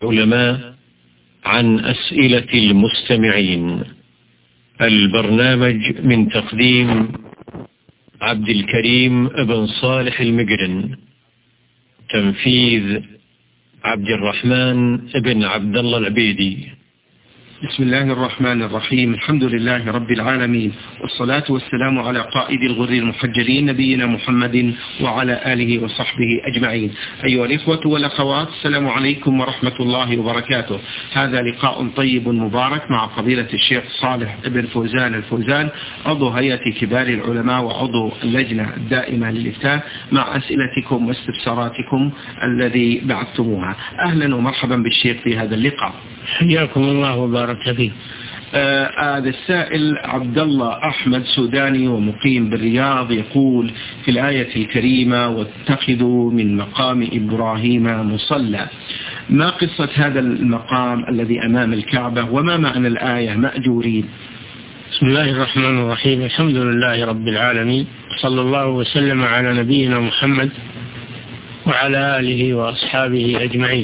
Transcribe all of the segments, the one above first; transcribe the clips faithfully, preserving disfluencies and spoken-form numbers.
علماء عن أسئلة المستمعين. البرنامج من تقديم عبد الكريم بن صالح المقرن، تنفيذ عبد الرحمن بن عبد الله العبيدي. بسم الله الرحمن الرحيم. الحمد لله رب العالمين، والصلاة والسلام على قائد الغر المحجلين نبينا محمد وعلى آله وصحبه أجمعين. أيها الإخوة والأخوات، السلام عليكم ورحمة الله وبركاته. هذا لقاء طيب مبارك مع فضيلة الشيخ صالح بن فوزان الفوزان، عضو هيئة كبار العلماء وعضو اللجنة الدائمة للإفتاء، مع أسئلتكم واستفساراتكم الذي بعثتموها. أهلا ومرحبا بالشيخ في هذا اللقاء. حياكم الله وبارك فيك. آه هذا السائل عبد الله أحمد سوداني ومقيم بالرياض يقول في الآية الكريمة: واتخذوا من مقام إبراهيم مصلى، ما قصة هذا المقام الذي أمام الكعبة، وما معنى الآية مأجورين؟ بسم الله الرحمن الرحيم. الحمد لله رب العالمين، صلى الله وسلم على نبينا محمد وعلى آله وأصحابه أجمعين.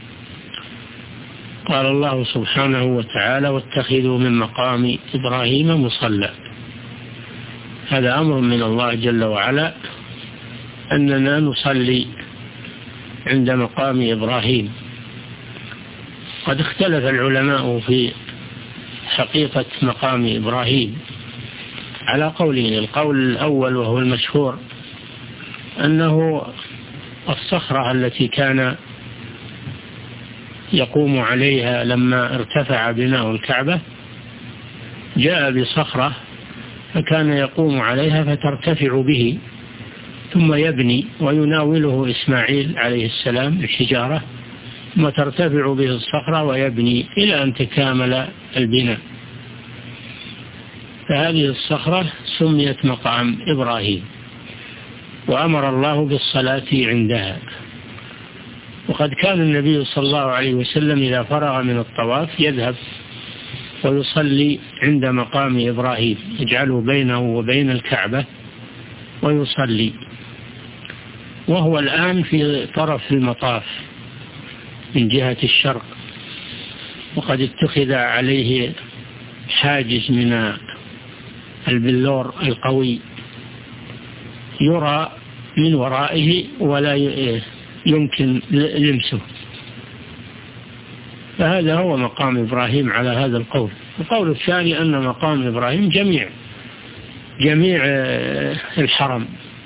قال الله سبحانه وتعالى: واتخذوا من مقام إبراهيم مصلى. هذا أمر من الله جل وعلا أننا نصلي عند مقام إبراهيم. قد اختلف العلماء في حقيقة مقام إبراهيم على قولين. القول الأول وهو المشهور أنه الصخرة التي كان يقوم عليها لما ارتفع بناء الكعبة، جاء بصخرة فكان يقوم عليها فترتفع به، ثم يبني ويناوله إسماعيل عليه السلام الحجارة، ثم ترتفع به الصخرة ويبني إلى أن تكامل البناء. فهذه الصخرة سميت مقام إبراهيم، وأمر الله بالصلاة عندها. وقد كان النبي صلى الله عليه وسلم إذا فرغ من الطواف يذهب ويصلي عند مقام إبراهيم، يجعله بينه وبين الكعبة ويصلي، وهو الآن في طرف المطاف من جهة الشرق، وقد اتخذ عليه حاجز من البلور القوي يرى من ورائه ولا يمكن لمسه. فهذا هو مقام إبراهيم على هذا القول. القول الثاني أن مقام إبراهيم جميع جميع الحرم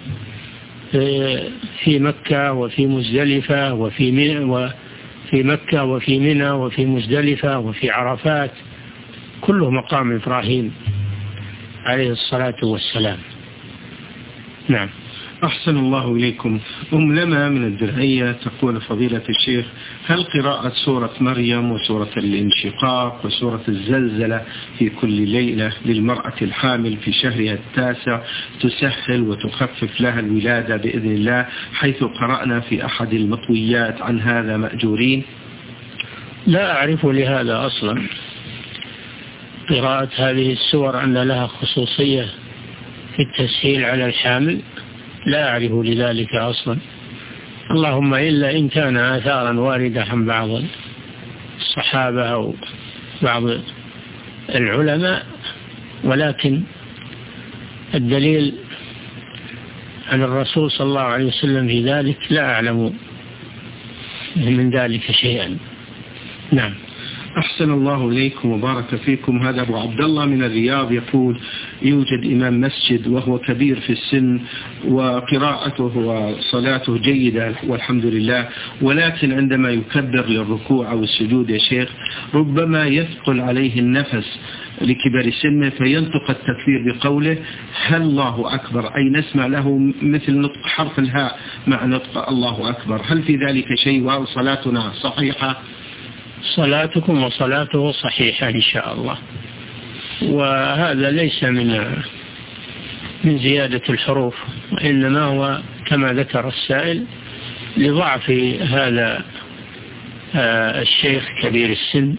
في مكة وفي مزدلفة وفي وفي مكة وفي منى وفي مزدلفة وفي عرفات، كله مقام إبراهيم عليه الصلاة والسلام. نعم. أحسن الله إليكم. أم لما من الدرعية تقول: فضيلة الشيخ، هل قراءة سورة مريم وسورة الانشقاق وسورة الزلزلة في كل ليلة للمرأة الحامل في شهرها التاسع تسهل وتخفف لها الولادة بإذن الله، حيث قرأنا في أحد المطويات عن هذا مأجورين؟ لا أعرف لهذا أصلا. قراءة هذه السور أن لها خصوصية في التسهيل على الحامل، لا أعرف لذلك أصلا، اللهم إلا إن كان آثارا واردة عن بعض الصحابة أو بعض العلماء، ولكن الدليل عن الرسول صلى الله عليه وسلم في ذلك لا أعلم من ذلك شيئا. نعم. أحسن الله إليكم وبارك فيكم. هذا أبو عبد الله من الرياض يقول: يوجد إمام مسجد وهو كبير في السن وقراءته وصلاته جيدة والحمد لله، ولكن عندما يكبر للركوع أو السجود يا شيخ ربما يثقل عليه النفس لكبر سنه فينطق التكبير بقوله هل الله أكبر، أي نسمع له مثل نطق حرف الهاء مع نطق الله أكبر. هل في ذلك شيء وهل صلاتنا صحيحة؟ صلاتكم وصلاته صحيحة إن شاء الله، وهذا ليس من من زيادة الحروف، وإنما هو كما ذكر السائل لضعف هذا الشيخ كبير السن،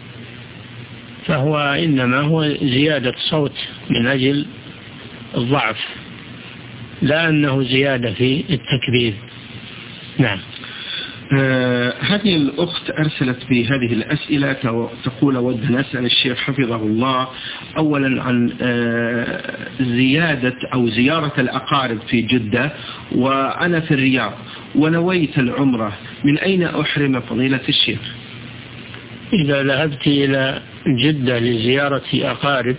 فهو إنما هو زيادة صوت من أجل الضعف، لا أنه زيادة في التكبير. نعم. آه هذه الأخت أرسلت بهذه الأسئلة تقول أود أن أسأل الشيخ حفظه الله أولا عن آه زيادة أو زيارة الأقارب في جدة، وأنا في الرياض ونويت العمرة، من أين أحرم فضيلة الشيخ؟ إذا ذهبت إلى جدة لزيارة أقارب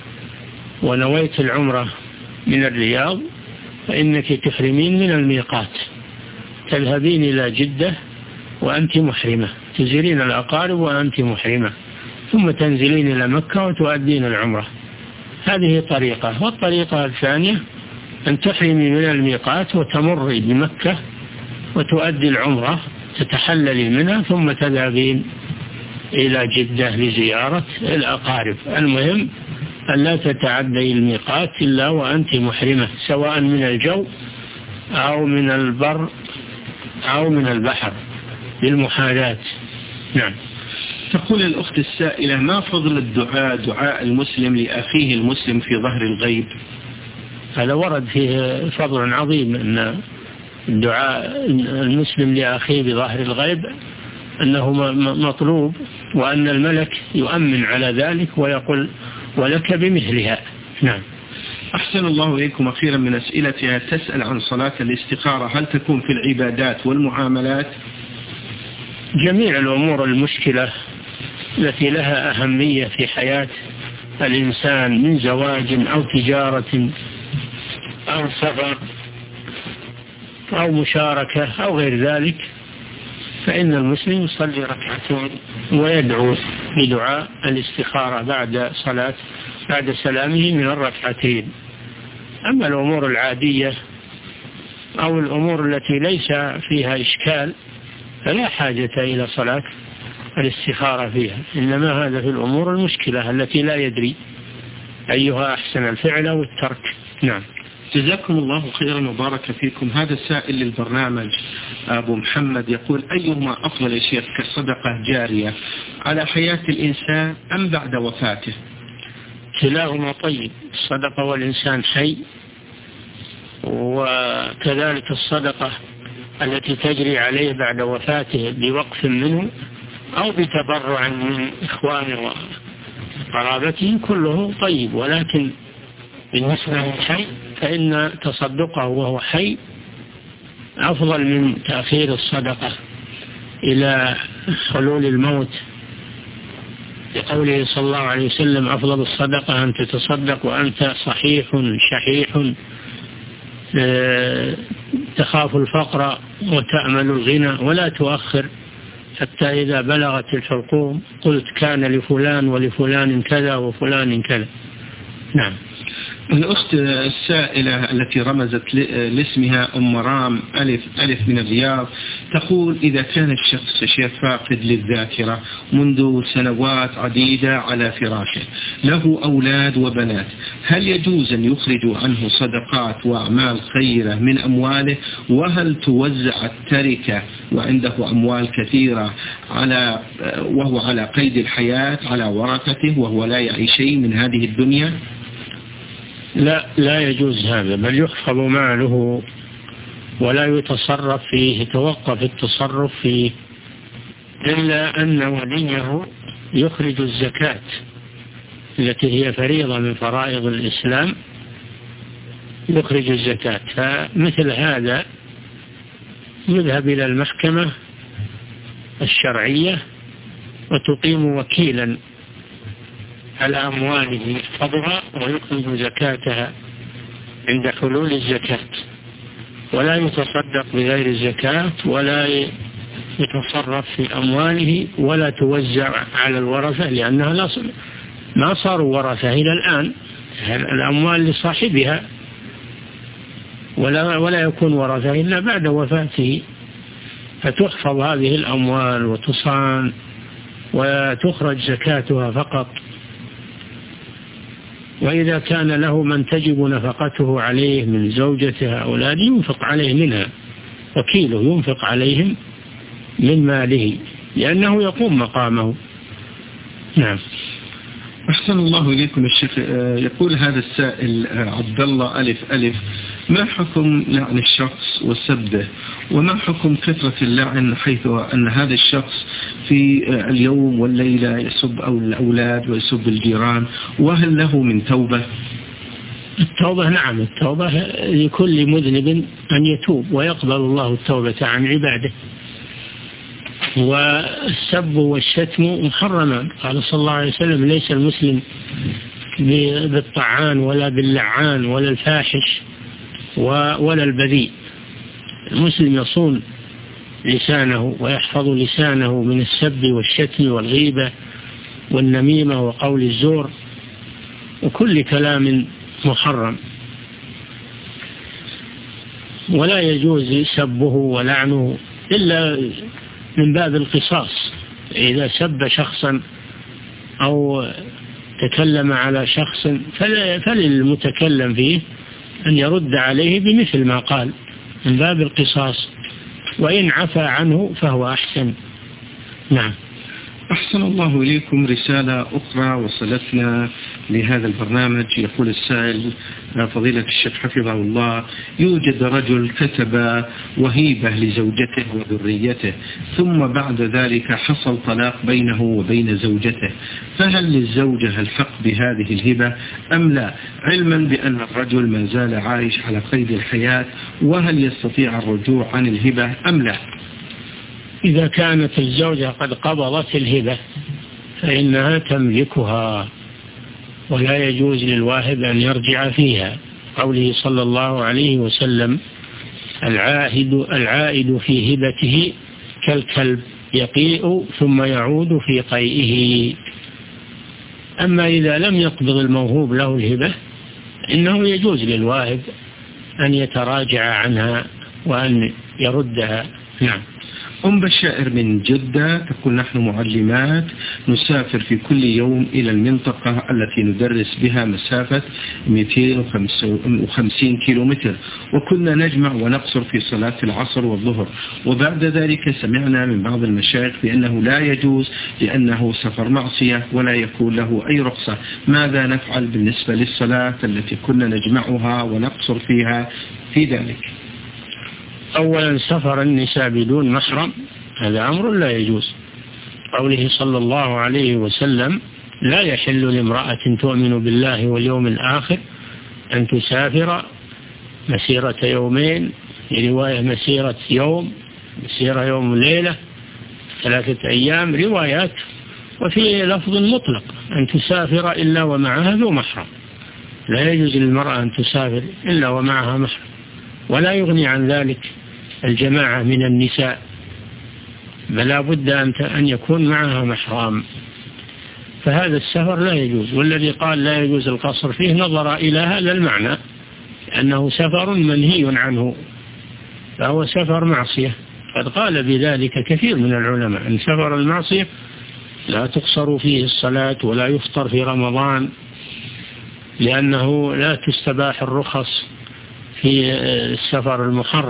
ونويت العمرة من الرياض فإنك تحرمين من الميقات، تذهبين إلى جدة وأنت محرمة، تزورين الأقارب وأنت محرمة، ثم تنزلين إلى مكة وتؤدين العمرة. هذه طريقة. والطريقة الثانية أن تحرمي من الميقات وتمري بمكة وتؤدي العمرة، تتحللي منها ثم تذهبين إلى جدة لزيارة الأقارب. المهم أن لا تتعدي الميقات إلا وأنت محرمة، سواء من الجو أو من البر أو من البحر بالمحاذاة. نعم. تقول الأخت السائلة: ما فضل الدعاء دعاء المسلم لأخيه المسلم في ظهر الغيب؟ هذا ورد فيه فضل عظيم، أن الدعاء المسلم لأخيه بظهر الغيب أنه مطلوب، وأن الملك يؤمن على ذلك ويقول ولك بمثلها. نعم. أحسن الله إليكم. أخيرا من أسئلتها تسأل عن صلاة الاستخارة، هل تكون في العبادات والمعاملات؟ جميع الأمور المشكلة التي لها أهمية في حياة الإنسان من زواج أو تجارة أو سفر أو مشاركة أو غير ذلك، فإن المسلم يصلي ركعتين ويدعو بدعاء الاستخارة بعد صلاة بعد سلامه من الركعتين. أما الأمور العادية أو الأمور التي ليس فيها إشكال فلا حاجة إلى صلاة الاستخارة فيها، إنما هذا في الأمور المشكلة التي لا يدري أيها أحسن الفعل أو الترك. نعم. جزاكم الله خيرا وبارك فيكم. هذا السائل للبرنامج أبو محمد يقول: أيهما أفضل يا شيخ كصدقة جارية على حياة الإنسان أم بعد وفاته؟ كلاهما طيب، الصدقة والإنسان حي، وكذلك الصدقة التي تجري عليه بعد وفاته بوقف منه أو بتبرع من إخوانه وقرابته كله طيب، ولكن بالنسبة للحي فإن تصدقه وهو حي أفضل من تأخير الصدقة إلى حلول الموت، لقوله صلى الله عليه وسلم: أفضل الصدقة أن تتصدق وأنت صحيح شحيح تخاف الفقر وتأمل الغنى، ولا تؤخر حتى إذا بلغت الحلقوم قلت كان لفلان ولفلان كذا وفلان كذا. نعم. الأخت السائلة التي رمزت لاسمها أم رام ألف ألف من الرياض تقول: إذا كان الشخص شيخ فاقد للذاكرة منذ سنوات عديدة على فراشه، له أولاد وبنات، هل يجوز أن يخرج عنه صدقات وأعمال خيرة من أمواله؟ وهل توزع التركة وعنده أموال كثيرة على وهو على قيد الحياة على ورثته وهو لا يعي شيء من هذه الدنيا؟ لا لا يجوز هذا، بل يحفظ ماله ولا يتصرف فيه، يتوقف التصرف فيه، إلا أن وليه يخرج الزكاة التي هي فريضة من فرائض الإسلام، يخرج الزكاة. فمثل هذا يذهب إلى المحكمة الشرعية وتقيم وكيلا على أمواله يحفظها ويخرج زكاتها عند حلول الزكاة، ولا يتصدق بغير الزكاة ولا يتصرف في أمواله ولا توزع على الورثة، لأنها لا ما صاروا ورثة إلى الآن، الأموال لصاحبها، ولا ولا يكون ورثة إلا بعد وفاته، فتحفظ هذه الأموال وتصان وتخرج زكاتها فقط. وإذا كان له من تجب نفقته عليه من زوجته أولاده ينفق عليه منها، وكيله ينفق عليهم من ماله لأنه يقوم مقامه. نعم. أحسن الله إليكم الشيخ. يقول هذا السائل عبد الله ألف ألف ما حكم لعن الشخص وسبه، وما حكم كثرة اللعن حيث أن هذا الشخص في اليوم والليلة يسب الأولاد ويسب الجيران، وهل له من توبة؟ التوبة نعم، التوبة لكل مذنب أن يتوب ويقبل الله التوبة عن عباده. والسب والشتم محرما، قال صلى الله عليه وسلم ليس المسلم بالطعان ولا باللعان ولا الفاحش ولا البذيء. المسلم يصون لسانه ويحفظ لسانه من السب والشتم والغيبة والنميمة وقول الزور وكل كلام محرم، ولا يجوز سبه ولعنه إلا من باب القصاص. إذا سب شخصا أو تكلم على شخص فللمتكلم فيه أن يرد عليه بمثل ما قال من باب القصاص، وإن عفى عنه فهو أحسن. نعم. أحسن الله إليكم. رسالة أخرى وصلتنا لهذا البرنامج، يقول السائل فضيلة الشيخ حفظه الله: يوجد رجل كتب وهيبة لزوجته وذريته، ثم بعد ذلك حصل طلاق بينه وبين زوجته، فهل للزوجة الحق بهذه الهبة أم لا، علما بأن الرجل ما زال عايش على قيد الحياة، وهل يستطيع الرجوع عن الهبة أم لا؟ إذا كانت الزوجة قد قبضت الهبة فإنها تملكها ولا يجوز للواهب أن يرجع فيها. قوله صلى الله عليه وسلم: العاهد العائد في هبته كالكلب يقيء ثم يعود في قيئه. أما إذا لم يقبض الموهوب له الهبة إنه يجوز للواهب أن يتراجع عنها وأن يردها. نعم. أم بشائر من جدة تقول: نحن معلمات نسافر في كل يوم إلى المنطقة التي ندرس بها مسافة مئتين وخمسين كيلومتر، وكنا نجمع ونقصر في صلاة العصر والظهر، وبعد ذلك سمعنا من بعض المشايخ بأنه لا يجوز لأنه سفر معصية ولا يكون له أي رخصة. ماذا نفعل بالنسبة للصلاة التي كنا نجمعها ونقصر فيها في ذلك؟ أولا، سفر النساء بدون محرم هذا أمر لا يجوز. قوله صلى الله عليه وسلم: لا يحل لامرأة تؤمن بالله واليوم الآخر أن تسافر مسيرة يومين، رواية مسيرة يوم، مسيرة يوم وليلة، ثلاثة أيام، روايات. وفي لفظ مطلق: أن تسافر إلا ومعها ذو محرم. لا يجوز للمرأة أن تسافر إلا ومعها محرم، ولا يغني عن ذلك الجماعة من النساء، بل لا بد أن يكون معها محرم. فهذا السفر لا يجوز. والذي قال لا يجوز القصر فيه نظر إلى هذا المعنى، أنه سفر منهي عنه، فهو سفر معصية. قد قال بذلك كثير من العلماء أن سفر المعصية لا تقصر فيه الصلاة ولا يفطر في رمضان، لأنه لا تستباح الرخص في السفر المحرم،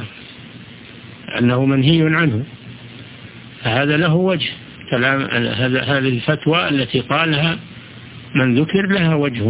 أنه منهي عنه. فهذا له وجه. كلام هذه الفتوى التي قالها من ذكر لها وجه.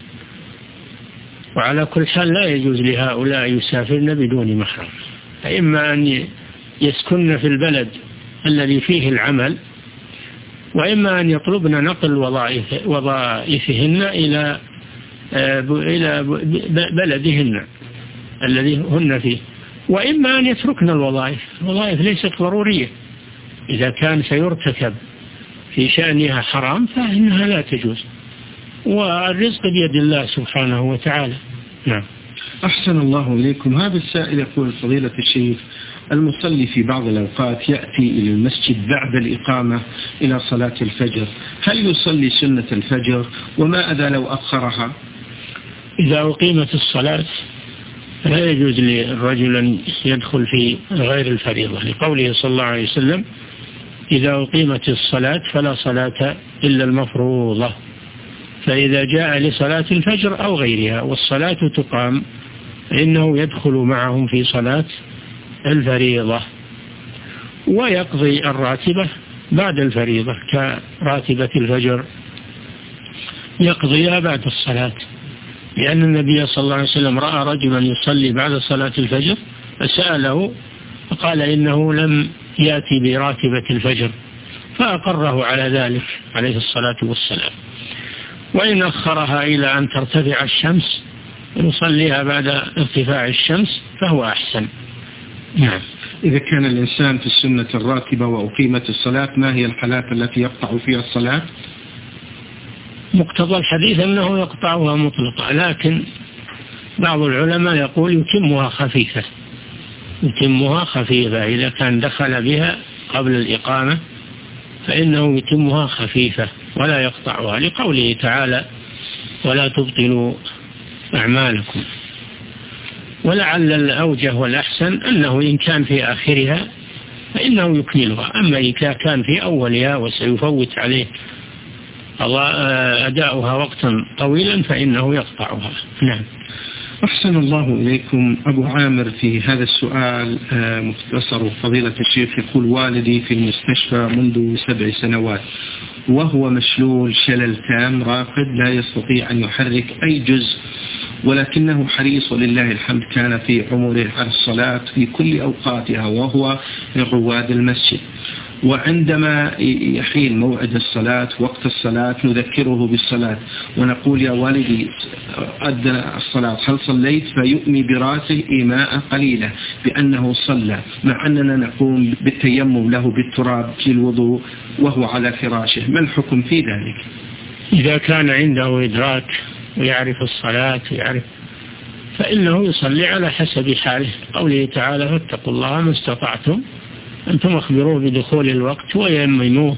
وعلى كل حال لا يجوز لهؤلاء يسافرن بدون محرم، إما أن يسكن في البلد الذي فيه العمل، وإما أن يطلبن نقل وظائف وظائفهن إلى إلى بلدهن الذي هن فيه، وإما أن يتركن الوظائف. الوظائف ليست ضرورية، إذا كان سيرتكب في شأنها حرام فإنها لا تجوز، والرزق بيد الله سبحانه وتعالى. نعم. أحسن الله إليكم. هذا السائل يقول: فضيلة الشيخ، المصلي في بعض الأوقات يأتي إلى المسجد بعد الإقامة إلى صلاة الفجر، هل يصلي سنة الفجر؟ وما أذا لو أخرها؟ إذا أقيمت الصلاة لا يجوز للرجل أن يدخل في غير الفريضة، لقوله صلى الله عليه وسلم: إذا أقيمت الصلاة فلا صلاة إلا المفروضة. فإذا جاء لصلاة الفجر أو غيرها والصلاة تقام فإنه يدخل معهم في صلاة الفريضة، ويقضي الراتبة بعد الفريضة كراتبة الفجر، يقضيها بعد الصلاة. لأن النبي صلى الله عليه وسلم رأى رجلا يصلي بعد صلاة الفجر فسأله فقال إنه لم يأتي براتبة الفجر، فأقره على ذلك عليه الصلاة والسلام. وإن أخرها إلى أن ترتفع الشمس ونصليها بعد ارتفاع الشمس فهو أحسن. نعم. إذا كان الإنسان في السنة الراتبة وأقيمت الصلاة، ما هي الحالات التي يقطع فيها الصلاة؟ مقتضى الحديث أنه يقطعها مطلقة، لكن بعض العلماء يقول يتمها خفيفة، يتمها خفيفة إذا كان دخل بها قبل الإقامة فإنه يتمها خفيفة ولا يقطعها، لقوله تعالى ولا تبطلوا أعمالكم. ولعل الأوجه والأحسن أنه إن كان في آخرها فإنه يكملها، أما إذا كان في أولها وسيفوت عليه أداؤها وقتا طويلا فإنه يقطعها. نعم. أحسن الله إليكم. أبو عامر في هذا السؤال مختصر فضيلة الشيخ يقول والدي في المستشفى منذ سبع سنوات وهو مشلول شلل تام راقد لا يستطيع أن يحرك أي جزء، ولكنه حريص ولله الحمد كان في عمره على الصلاة في كل أوقاتها وهو من رواد المسجد، وعندما يحين موعد الصلاة وقت الصلاة نذكره بالصلاة ونقول يا والدي أدنى الصلاة هل صليت؟ فيؤمي براسه إيماء قليلة بأنه صلى، مع أننا نقوم بالتيمم له بالتراب للوضوء وهو على فراشه. ما الحكم في ذلك؟ إذا كان عنده إدراك ويعرف الصلاة ويعرف فإنه يصلي على حسب حاله، قوله تعالى فاتقوا الله ما استطعتم، أنتم أخبروه بدخول الوقت ويمنوه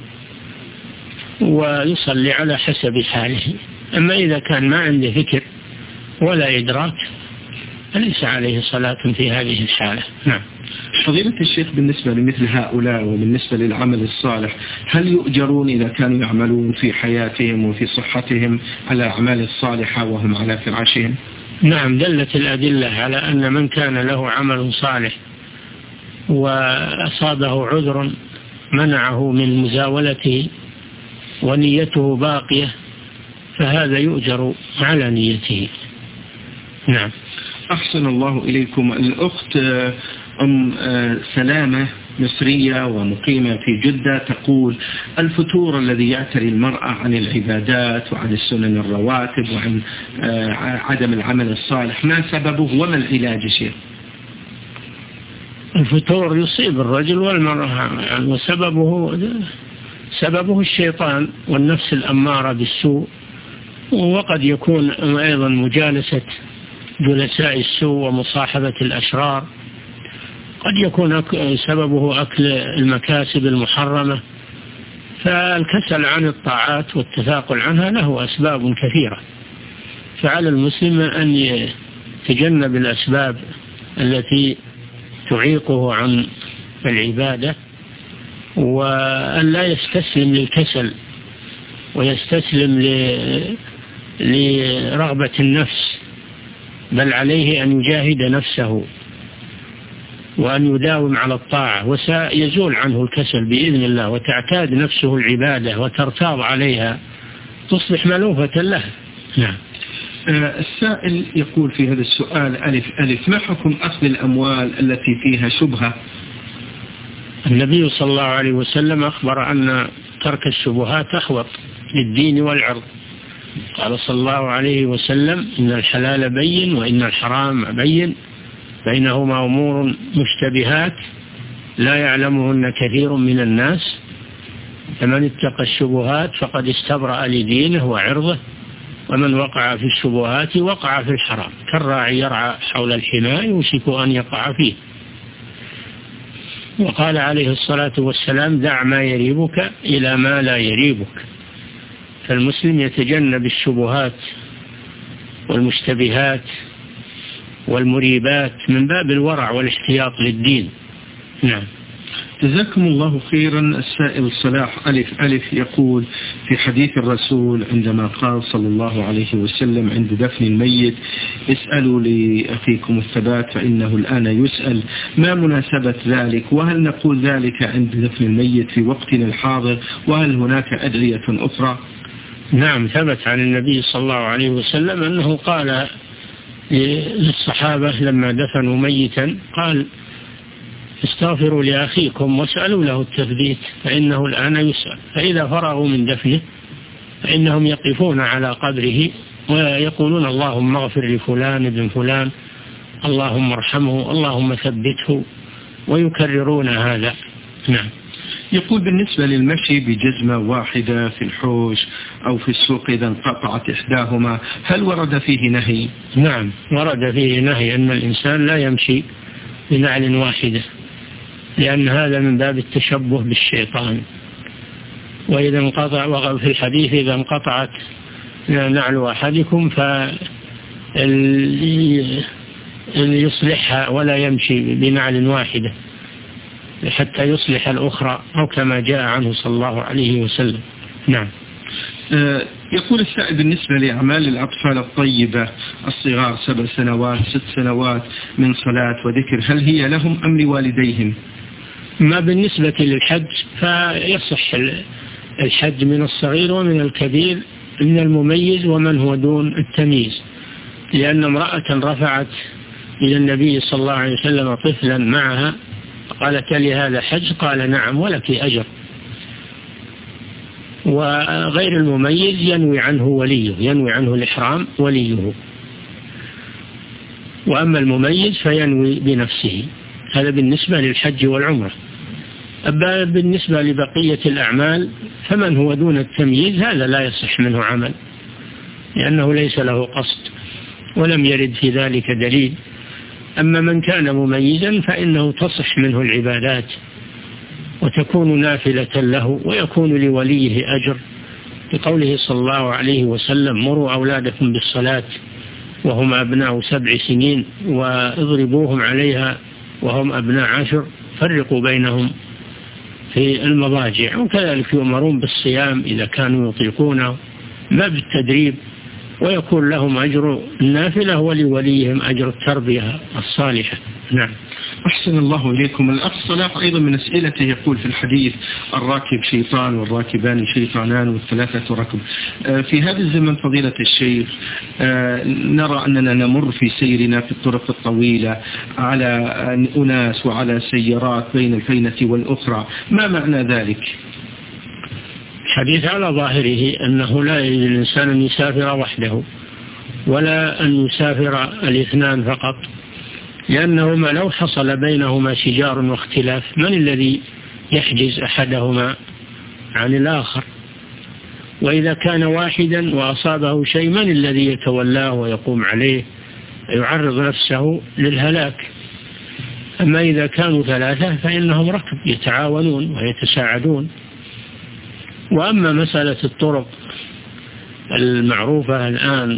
ويصلي على حسب حاله. أما إذا كان ما عنده فكر ولا إدراك فليس عليه صلاة في هذه الحالة. نعم. فضيلة الشيخ بالنسبة لمثل هؤلاء وبالنسبة للعمل الصالح هل يؤجرون إذا كانوا يعملون في حياتهم وفي صحتهم على أعمال الصالحة وهم على فراشهم؟ نعم، دلت الأدلة على أن من كان له عمل صالح وأصابه عذر منعه من مزاولته ونيته باقية فهذا يؤجر على نيته. نعم. أحسن الله إليكم. الأخت أم سلامة مصرية ومقيمة في جدة تقول الفتور الذي يعتري المرأة عن العبادات وعن السنن الرواتب وعن عدم العمل الصالح ما سببه وما العلاج شيخ؟ الفتور يصيب الرجل والمرأة وسببه سببه الشيطان والنفس الأمارة بالسوء، وقد يكون أيضا مجالسة جلساء السوء ومصاحبة الأشرار، قد يكون سببه أكل المكاسب المحرمة. فالكسل عن الطاعات والتثاقل عنها له أسباب كثيرة، فعلى المسلم أن يتجنب الأسباب التي تعيقه عن العبادة وأن لا يستسلم للكسل ويستسلم لرغبة النفس، بل عليه أن يجاهد نفسه وأن يداوم على الطاعة وسيزول عنه الكسل بإذن الله، وتعتاد نفسه العبادة وترتاض عليها تصبح ملوفة له. نعم. السائل يقول في هذا السؤال ألف ألف ما حكم أخذ الأموال التي فيها شبهة؟ النبي صلى الله عليه وسلم أخبر أن ترك الشبهات أحوط للدين والعرض، قال صلى الله عليه وسلم إن الحلال بين وإن الحرام بين بينهما أمور مشتبهات لا يعلمهن كثير من الناس فمن اتقى الشبهات فقد استبرأ لدينه وعرضه ومن وقع في الشبهات وقع في الحرام كالراعي يرعى حول الحمار يوشك أن يقع فيه. وقال عليه الصلاة والسلام دع ما يريبك إلى ما لا يريبك. فالمسلم يتجنب الشبهات والمشتبهات والمريبات من باب الورع والاحتياط للدين. نعم. جزاكم الله خيرا. السائل صلاح ألف ألف يقول في حديث الرسول عندما قال صلى الله عليه وسلم عند دفن الميت اسألوا لأخيكم الثبات فإنه الآن يسأل، ما مناسبة ذلك؟ وهل نقول ذلك عند دفن الميت في وقتنا الحاضر؟ وهل هناك أدعية أخرى؟ نعم، ثبت عن النبي صلى الله عليه وسلم أنه قال للصحابة لما دفنوا ميتا، قال استغفروا لأخيكم واسألوا له التثبيت فإنه الآن يسأل. فإذا فرغوا من دفنه فإنهم يقفون على قبره ويقولون اللهم اغفر لفلان ابن فلان، اللهم ارحمه، اللهم ثبته، ويكررون هذا. نعم. يقول بالنسبة للمشي بجزمة واحدة في الحوش أو في السوق إذا انقطعت إحداهما، هل ورد فيه نهي؟ نعم، ورد فيه نهي أن الإنسان لا يمشي بنعل واحدة، لأن هذا من باب التشبه بالشيطان. وإذا انقطع، وفي الحديث إذا انقطعت نعل أحدكم فليصلحها ولا يمشي بنعل واحدة حتى يصلح الأخرى، أو كما جاء عنه صلى الله عليه وسلم. نعم. يقول السائل بالنسبة لأعمال الأطفال الطيبة الصغار سبع سنوات ست سنوات من صلاة وذكر، هل هي لهم أم لوالديهم؟ ما بالنسبة للحج فيصح الحج من الصغير ومن الكبير، من المميز ومن هو دون التمييز، لأن امرأة رفعت إلى النبي صلى الله عليه وسلم طفلا معها قالت لي هذا حج؟ قال نعم ولك أجر. وغير المميز ينوي عنه وليه، ينوي عنه الإحرام وليه، وأما المميز فينوي بنفسه. هذا بالنسبة للحج والعمرة. أما بالنسبة لبقية الأعمال فمن هو دون التمييز هذا لا يصح منه عمل، لأنه ليس له قصد ولم يرد في ذلك دليل. أما من كان مميزا فإنه تصح منه العبادات وتكون نافلة له ويكون لوليه أجر، بقوله صلى الله عليه وسلم مروا أولادكم بالصلاة وهم أبناء سبع سنين واضربوهم عليها وهم أبناء عشر، فرقوا بينهم في المضاجع. وكذلك يؤمرون بالصيام إذا كانوا يطيقونه، ما بالتدريب، ويكون لهم أجر النافلة ولوليهم أجر التربية الصالحة. نعم. أحسن الله إليكم. الأخ صلاح أيضا من أسئلته يقول في الحديث الراكب شيطان والراكبان شيطانان والثلاثة ركب. في هذا الزمن فضيلة الشيخ نرى أننا نمر في سيرنا في الطرق الطويلة على أناس وعلى سيارات بين الفينة والأخرى، ما معنى ذلك؟ الحديث على ظاهره أنه لا يجوز للإنسان أن يسافر وحده ولا أن يسافر الاثنان فقط، لأنهما لو حصل بينهما شجار واختلاف من الذي يحجز أحدهما عن الآخر؟ وإذا كان واحدا وأصابه شيء من الذي يتولاه ويقوم عليه يعرض نفسه للهلاك؟ أما إذا كانوا ثلاثة فإنهم ركب يتعاونون ويتساعدون. وأما مسألة الطرق المعروفة الآن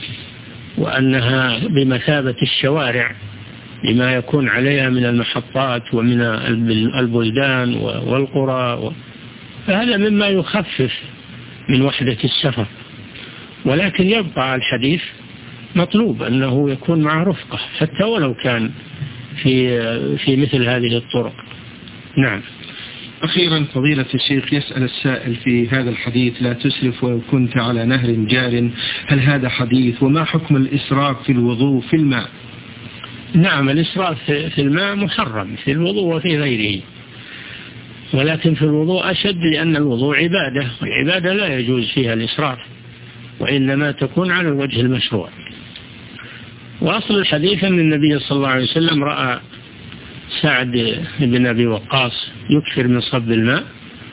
وأنها بمثابة الشوارع لما يكون عليها من المحطات ومن البلدان والقرى، فهذا مما يخفف من وحدة السفر، ولكن يبقى الحديث مطلوب أنه يكون مع رفقة حتى ولو كان في في مثل هذه الطرق. نعم. أخيرا فضيلة الشيخ يسأل السائل في هذا الحديث لا تسرف ولو كنت على نهر جار، هل هذا حديث؟ وما حكم الإسراف في الوضوء في الماء؟ نعم، الإسراف في الماء محرم في الوضوء وفي غيره، ولكن في الوضوء أشد، لأن الوضوء عبادة، والعبادة لا يجوز فيها الإسراف وإنما تكون على الوجه المشروع. وأصل الحديث أن النبي صلى الله عليه وسلم رأى سعد بن أبي وقاص يكثر من صب الماء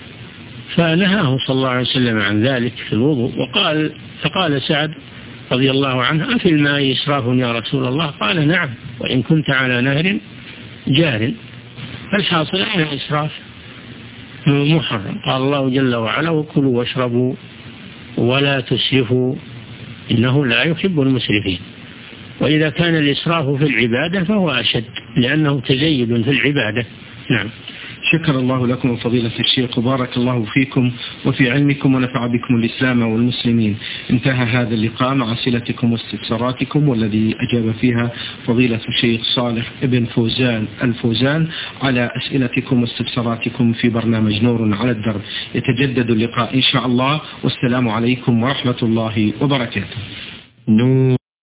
فنهاه صلى الله عليه وسلم عن ذلك في الوضوء، وقال فقال سعد رضي الله عنه أفي الماء إسراف يا رسول الله؟ قال نعم وإن كنت على نهر جار. فالحاصل أن الإسراف محرم. قال الله جل وعلا وكلوا واشربوا ولا تسرفوا إنه لا يحب المسرفين. وإذا كان الإسراف في العبادة فهو أشد، لأنه تزيد في العبادة. نعم. شكر الله لكم فضيلة الشيخ وبارك الله فيكم وفي علمكم ونفع بكم الإسلام والمسلمين. انتهى هذا اللقاء مع أسئلتكم واستفساراتكم، والذي أجاب فيها فضيلة الشيخ صالح ابن فوزان الفوزان على أسئلتكم واستفساراتكم في برنامج نور على الدرب. يتجدد اللقاء إن شاء الله، والسلام عليكم ورحمة الله وبركاته. نور